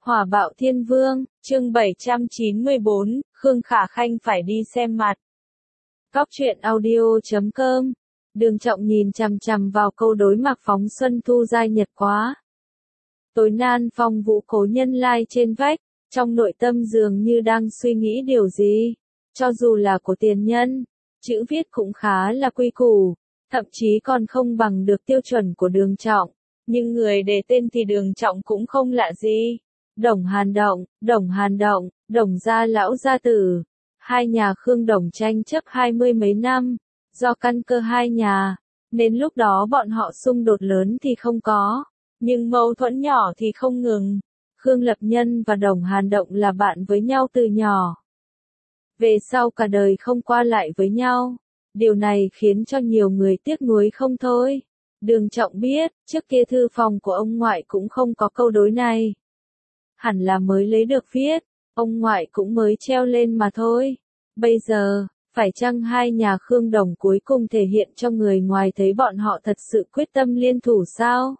Hỏa bạo thiên vương, chương 794, Khương Khả Khanh phải đi xem mặt. Cóc truyện audio.com. Đường Trọng nhìn chằm chằm vào câu đối Mạc Phóng Xuân Thu Giai Nhật quá. Tối nan phong vũ cố nhân lai trên vách, trong nội tâm dường như đang suy nghĩ điều gì. Cho dù là của tiền nhân, chữ viết cũng khá là quy củ, thậm chí còn không bằng được tiêu chuẩn của Đường Trọng. Nhưng người đề tên thì Đường Trọng cũng không lạ gì. Đồng Hàn Động, Đồng gia lão gia tử. Hai nhà Khương Đồng tranh chấp 20 mấy năm, do căn cơ hai nhà, nên lúc đó bọn họ xung đột lớn thì không có, nhưng mâu thuẫn nhỏ thì không ngừng. Khương Lập Nhân và Đồng Hàn Động là bạn với nhau từ nhỏ. Về sau cả đời không qua lại với nhau. Điều này khiến cho nhiều người tiếc nuối không thôi. Đường Trọng biết, trước kia thư phòng của ông ngoại cũng không có câu đối này. Hẳn là mới lấy được viết, ông ngoại cũng mới treo lên mà thôi. Bây giờ, phải chăng hai nhà Khương Đồng cuối cùng thể hiện cho người ngoài thấy bọn họ thật sự quyết tâm liên thủ sao?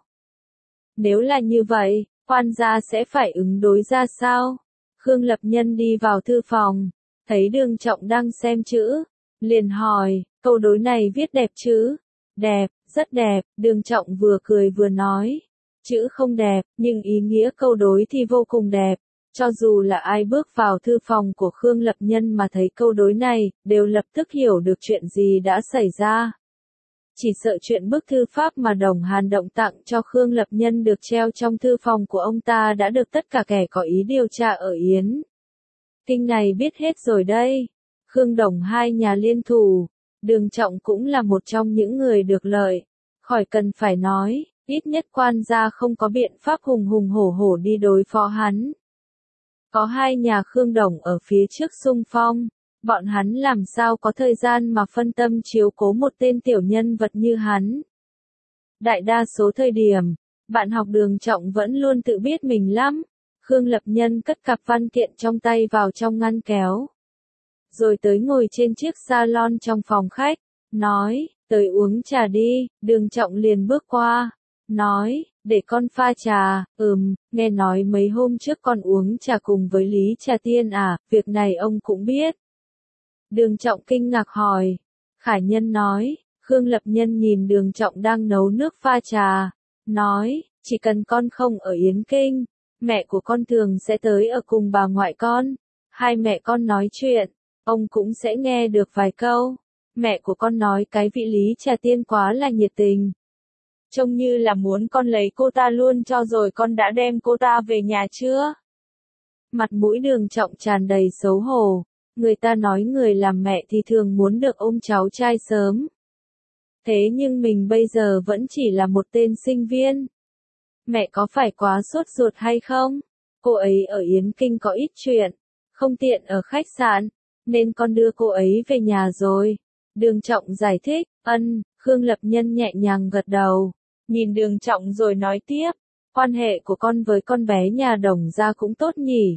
Nếu là như vậy, quan gia sẽ phải ứng đối ra sao? Khương Lập Nhân đi vào thư phòng, thấy Đường Trọng đang xem chữ, liền hỏi, câu đối này viết đẹp chứ? Đẹp, rất đẹp, Đường Trọng vừa cười vừa nói. Chữ không đẹp, nhưng ý nghĩa câu đối thì vô cùng đẹp. Cho dù là ai bước vào thư phòng của Khương Lập Nhân mà thấy câu đối này, đều lập tức hiểu được chuyện gì đã xảy ra. Chỉ sợ chuyện bức thư pháp mà Đồng Hàn Động tặng cho Khương Lập Nhân được treo trong thư phòng của ông ta đã được tất cả kẻ có ý điều tra ở Yến Kinh này biết hết rồi đây. Khương Đồng hai nhà liên thủ, Đường Trọng cũng là một trong những người được lợi. Khỏi cần phải nói, ít nhất quan gia không có biện pháp hùng hùng hổ hổ đi đối phó hắn. Có hai nhà Khương Đồng ở phía trước xung phong, bọn hắn làm sao có thời gian mà phân tâm chiếu cố một tên tiểu nhân vật như hắn. Đại đa số thời điểm, bạn học Đường Trọng vẫn luôn tự biết mình lắm. Khương Lập Nhân cất cặp văn kiện trong tay vào trong ngăn kéo. Rồi tới ngồi trên chiếc salon trong phòng khách, nói, tới uống trà đi. Đường Trọng liền bước qua, nói, để con pha trà. Nghe nói mấy hôm trước con uống trà cùng với Lý Trà Tiên à, việc này ông cũng biết. Đường Trọng kinh ngạc hỏi. Khải Nhân nói. Khương Lập Nhân nhìn Đường Trọng đang nấu nước pha trà, nói, chỉ cần con không ở Yến Kinh, mẹ của con thường sẽ tới ở cùng bà ngoại con. Hai mẹ con nói chuyện, ông cũng sẽ nghe được vài câu. Mẹ của con nói cái vị Lý Trà Tiên quá là nhiệt tình. Trông như là muốn con lấy cô ta luôn cho rồi. Con đã đem cô ta về nhà chưa? Mặt mũi Đường Trọng tràn đầy xấu hổ. Người ta nói người làm mẹ thì thường muốn được ôm cháu trai sớm. Thế nhưng mình bây giờ vẫn chỉ là một tên sinh viên. Mẹ có phải quá sốt ruột hay không? Cô ấy ở Yến Kinh có ít chuyện, không tiện ở khách sạn, nên con đưa cô ấy về nhà rồi. Đường Trọng giải thích. Khương Lập Nhân nhẹ nhàng gật đầu, nhìn Đường Trọng rồi nói tiếp, quan hệ của con với con bé nhà Đồng gia cũng tốt nhỉ?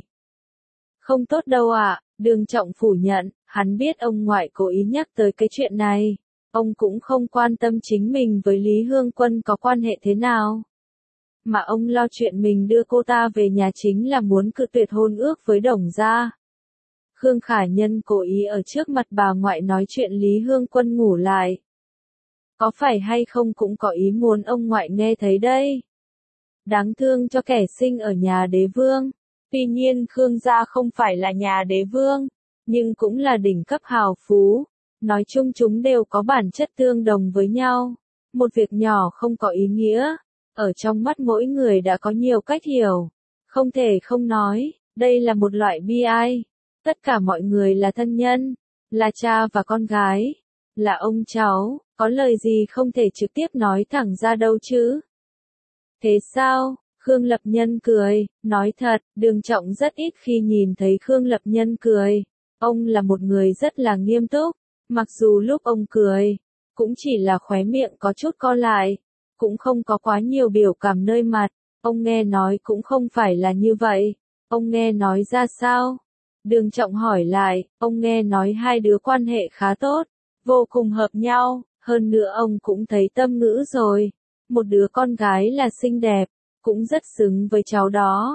Không tốt đâu ạ. Đường Trọng phủ nhận, hắn biết ông ngoại cố ý nhắc tới cái chuyện này. Ông cũng không quan tâm chính mình với Lý Hương Quân có quan hệ thế nào. Mà ông lo chuyện mình đưa cô ta về nhà chính là muốn cự tuyệt hôn ước với Đồng gia. Khương Khả Nhân cố ý ở trước mặt bà ngoại nói chuyện Lý Hương Quân ngủ lại. Có phải hay không cũng có ý muốn ông ngoại nghe thấy đây. Đáng thương cho kẻ sinh ở nhà đế vương. Tuy nhiên Khương gia không phải là nhà đế vương, nhưng cũng là đỉnh cấp hào phú. Nói chung chúng đều có bản chất tương đồng với nhau. Một việc nhỏ không có ý nghĩa, ở trong mắt mỗi người đã có nhiều cách hiểu. Không thể không nói, đây là một loại bi ai. Tất cả mọi người là thân nhân, là cha và con gái, là ông cháu, có lời gì không thể trực tiếp nói thẳng ra đâu chứ. Thế sao? Khương Lập Nhân cười, nói thật, Đường Trọng rất ít khi nhìn thấy Khương Lập Nhân cười. Ông là một người rất là nghiêm túc, mặc dù lúc ông cười, cũng chỉ là khóe miệng có chút co lại, cũng không có quá nhiều biểu cảm nơi mặt. Ông nghe nói cũng không phải là như vậy. Ông nghe nói ra sao? Đường Trọng hỏi lại. Ông nghe nói hai đứa quan hệ khá tốt, vô cùng hợp nhau, hơn nữa ông cũng thấy tâm ngữ rồi. Một đứa con gái là xinh đẹp, cũng rất xứng với cháu đó.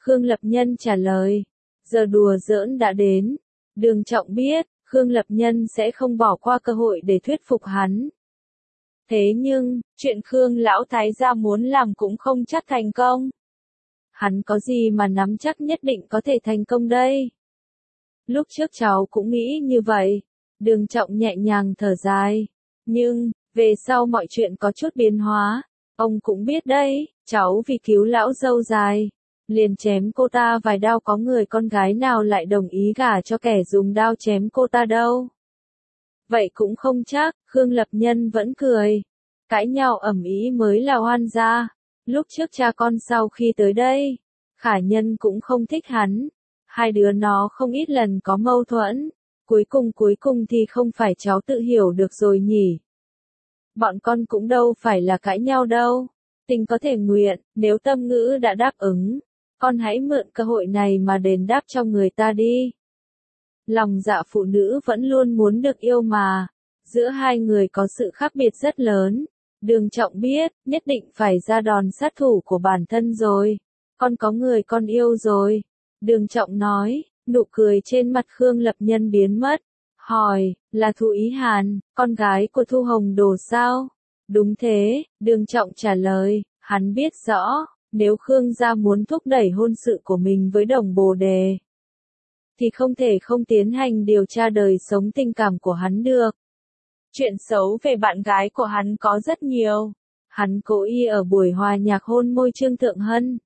Khương Lập Nhân trả lời. Giờ đùa giỡn đã đến. Đường Trọng biết, Khương Lập Nhân sẽ không bỏ qua cơ hội để thuyết phục hắn. Thế nhưng, chuyện Khương lão thái gia muốn làm cũng không chắc thành công. Hắn có gì mà nắm chắc nhất định có thể thành công đây? Lúc trước cháu cũng nghĩ như vậy. Đường Trọng nhẹ nhàng thở dài. Nhưng, về sau mọi chuyện có chút biến hóa. Ông cũng biết đấy, cháu vì cứu lão dâu dài. Liền chém cô ta vài đao, có người con gái nào lại đồng ý gả cho kẻ dùng đao chém cô ta đâu. Vậy cũng không chắc, Khương Lập Nhân vẫn cười. Cãi nhau ầm ĩ mới là oan gia. Lúc trước cha con sau khi tới đây, Khả Nhân cũng không thích hắn. Hai đứa nó không ít lần có mâu thuẫn. Cuối cùng thì không phải cháu tự hiểu được rồi nhỉ. Bọn con cũng đâu phải là cãi nhau đâu. Tình có thể nguyện, nếu tâm ngữ đã đáp ứng, con hãy mượn cơ hội này mà đền đáp cho người ta đi. Lòng dạ phụ nữ vẫn luôn muốn được yêu mà. Giữa hai người có sự khác biệt rất lớn. Đường Trọng biết, nhất định phải ra đòn sát thủ của bản thân rồi. Con có người con yêu rồi. Đường Trọng nói, nụ cười trên mặt Khương Lập Nhân biến mất. Hỏi, là Thu Ý Hàn, con gái của Thu Hồng Đồ sao? Đúng thế, Đường Trọng trả lời, hắn biết rõ, nếu Khương gia muốn thúc đẩy hôn sự của mình với Đồng Bồ Đề, thì không thể không tiến hành điều tra đời sống tình cảm của hắn được. Chuyện xấu về bạn gái của hắn có rất nhiều. Hắn cố ý ở buổi hòa nhạc hôn môi Trương Thượng Hân.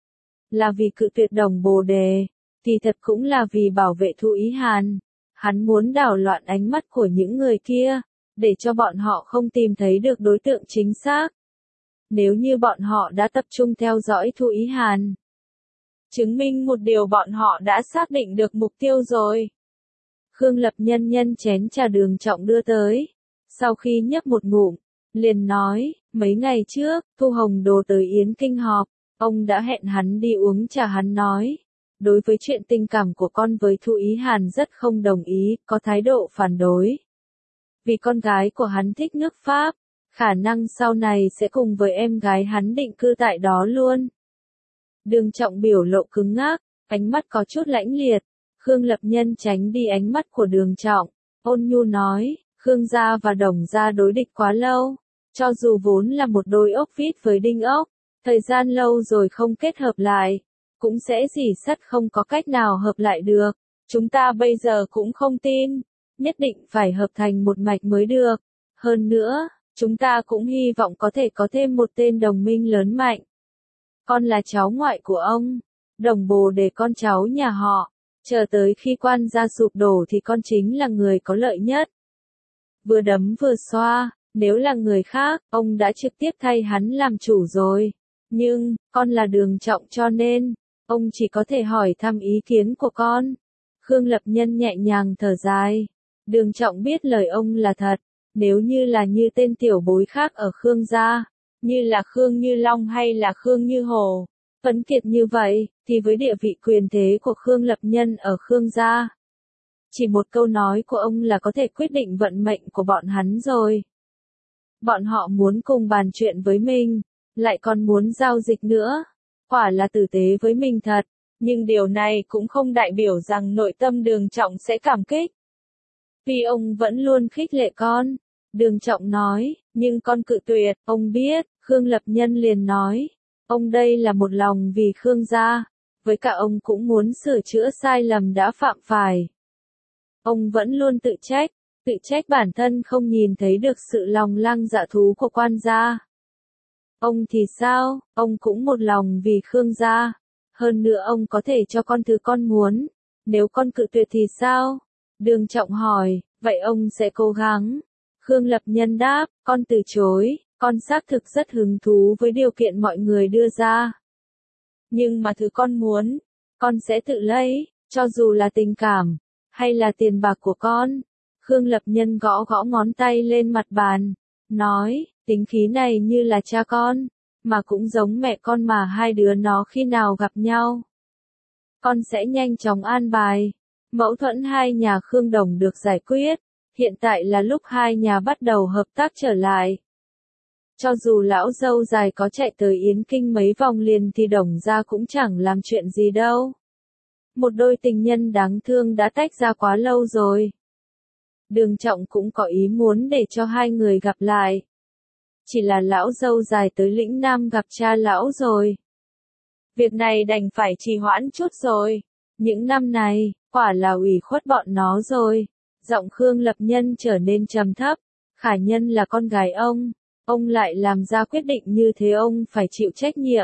Là vì cự tuyệt Đồng Bồ Đề, thì thật cũng là vì bảo vệ Thu Ý Hàn. Hắn muốn đảo loạn ánh mắt của những người kia, để cho bọn họ không tìm thấy được đối tượng chính xác. Nếu như bọn họ đã tập trung theo dõi Thu Ý Hàn, chứng minh một điều bọn họ đã xác định được mục tiêu rồi. Khương Lập Nhân nhân chén trà Đường Trọng đưa tới. Sau khi nhấp một ngụm, liền nói, mấy ngày trước, Thu Hồng Đồ tới Yến Kinh họp, ông đã hẹn hắn đi uống trà. Hắn nói, đối với chuyện tình cảm của con với Thu Ý Hàn rất không đồng ý, có thái độ phản đối. Vì con gái của hắn thích nước Pháp, khả năng sau này sẽ cùng với em gái hắn định cư tại đó luôn. Đường Trọng biểu lộ cứng ngắc, ánh mắt có chút lãnh liệt. Khương Lập Nhân tránh đi ánh mắt của Đường Trọng, ôn nhu nói, Khương gia và Đồng gia đối địch quá lâu. Cho dù vốn là một đôi ốc vít với đinh ốc, thời gian lâu rồi không kết hợp lại, cũng sẽ rỉ sắt không có cách nào hợp lại được. Chúng ta bây giờ cũng không tin, nhất định phải hợp thành một mạch mới được. Hơn nữa, chúng ta cũng hy vọng có thể có thêm một tên đồng minh lớn mạnh. Con là cháu ngoại của ông, Đồng Bồ Đề con cháu nhà họ, chờ tới khi quan gia sụp đổ thì con chính là người có lợi nhất. Vừa đấm vừa xoa, nếu là người khác, ông đã trực tiếp thay hắn làm chủ rồi. Nhưng, con là Đường Trọng cho nên, ông chỉ có thể hỏi thăm ý kiến của con. Khương Lập Nhân nhẹ nhàng thở dài. Đường Trọng biết lời ông là thật. Nếu như là như tên tiểu bối khác ở Khương gia, như là Khương Như Long hay là Khương Như Hồ, Tuấn Kiệt như vậy, thì với địa vị quyền thế của Khương Lập Nhân ở Khương gia, chỉ một câu nói của ông là có thể quyết định vận mệnh của bọn hắn rồi. Bọn họ muốn cùng bàn chuyện với mình, lại còn muốn giao dịch nữa. Quả là tử tế với mình thật, nhưng điều này cũng không đại biểu rằng nội tâm Đường Trọng sẽ cảm kích. Vì ông vẫn luôn khích lệ con. Đường Trọng nói, nhưng con cự tuyệt, ông biết. Khương Lập Nhân liền nói, ông đây là một lòng vì Khương gia, với cả ông cũng muốn sửa chữa sai lầm đã phạm phải. Ông vẫn luôn tự trách bản thân không nhìn thấy được sự lòng lang dạ thú của quan gia. Ông thì sao, ông cũng một lòng vì Khương gia. Hơn nữa ông có thể cho con thứ con muốn. Nếu con cự tuyệt thì sao? Đường Trọng hỏi, vậy ông sẽ cố gắng. Khương Lập Nhân đáp, con từ chối, con xác thực rất hứng thú với điều kiện mọi người đưa ra. Nhưng mà thứ con muốn, con sẽ tự lấy, cho dù là tình cảm, hay là tiền bạc của con. Khương Lập Nhân gõ gõ ngón tay lên mặt bàn, nói, tính khí này như là cha con, mà cũng giống mẹ con mà hai đứa nó khi nào gặp nhau. Con sẽ nhanh chóng an bài. Mâu thuẫn hai nhà Khương Đồng được giải quyết, hiện tại là lúc hai nhà bắt đầu hợp tác trở lại. Cho dù lão dâu dài có chạy tới Yến Kinh mấy vòng liền thì Đồng gia cũng chẳng làm chuyện gì đâu. Một đôi tình nhân đáng thương đã tách ra quá lâu rồi. Đường Trọng cũng có ý muốn để cho hai người gặp lại. Chỉ là lão dâu dài tới lĩnh Nam gặp cha lão rồi. Việc này đành phải trì hoãn chút rồi. Những năm này, quả là ủy khuất bọn nó rồi. Giọng Khương Lập Nhân trở nên trầm thấp. Khả Nhân là con gái ông lại làm ra quyết định như thế ông phải chịu trách nhiệm.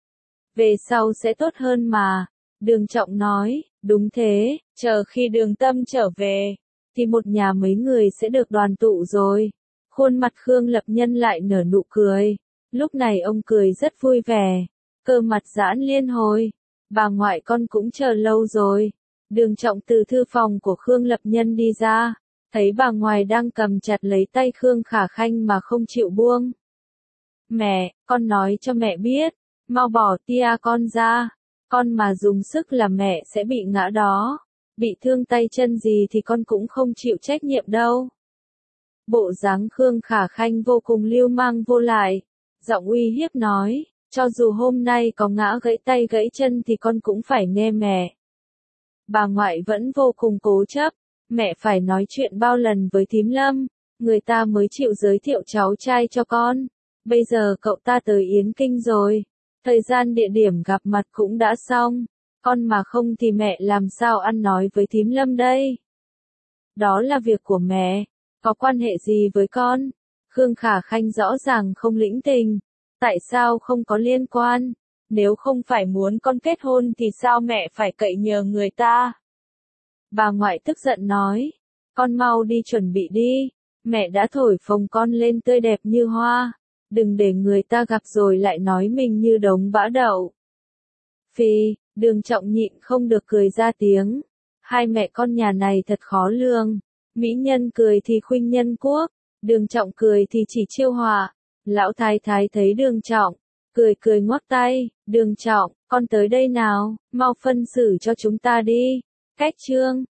Về sau sẽ tốt hơn mà. Đường Trọng nói, đúng thế, chờ khi Đường Tâm trở về, thì một nhà mấy người sẽ được đoàn tụ rồi. Khuôn mặt Khương Lập Nhân lại nở nụ cười. Lúc này ông cười rất vui vẻ. Cơ mặt giãn liên hồi. Bà ngoại con cũng chờ lâu rồi. Đường Trọng từ thư phòng của Khương Lập Nhân đi ra. Thấy bà ngoại đang cầm chặt lấy tay Khương Khả Khanh mà không chịu buông. Mẹ, con nói cho mẹ biết. Mau bỏ tia con ra. Con mà dùng sức là mẹ sẽ bị ngã đó. Bị thương tay chân gì thì con cũng không chịu trách nhiệm đâu. Bộ dáng Khương Khả Khanh vô cùng lưu manh vô lại. Giọng uy hiếp nói, cho dù hôm nay có ngã gãy tay gãy chân thì con cũng phải nghe mẹ. Bà ngoại vẫn vô cùng cố chấp. Mẹ phải nói chuyện bao lần với thím Lâm, người ta mới chịu giới thiệu cháu trai cho con. Bây giờ cậu ta tới Yến Kinh rồi. Thời gian địa điểm gặp mặt cũng đã xong. Con mà không thì mẹ làm sao ăn nói với thím Lâm đây? Đó là việc của mẹ. Có quan hệ gì với con? Khương Khả Khanh rõ ràng không lĩnh tình. Tại sao không có liên quan? Nếu không phải muốn con kết hôn thì sao mẹ phải cậy nhờ người ta? Bà ngoại tức giận nói. Con mau đi chuẩn bị đi. Mẹ đã thổi phồng con lên tươi đẹp như hoa. Đừng để người ta gặp rồi lại nói mình như đống bã đậu. Phi, Đường Trọng nhịn không được cười ra tiếng. Hai mẹ con nhà này thật khó lường. Mỹ nhân cười thì khuynh nhân quốc. Đường Trọng cười thì chỉ chiêu họa. Lão thái thái thấy Đường Trọng. Cười ngoắc tay. Đường Trọng, con tới đây nào. Mau phân xử cho chúng ta đi. Cách chương.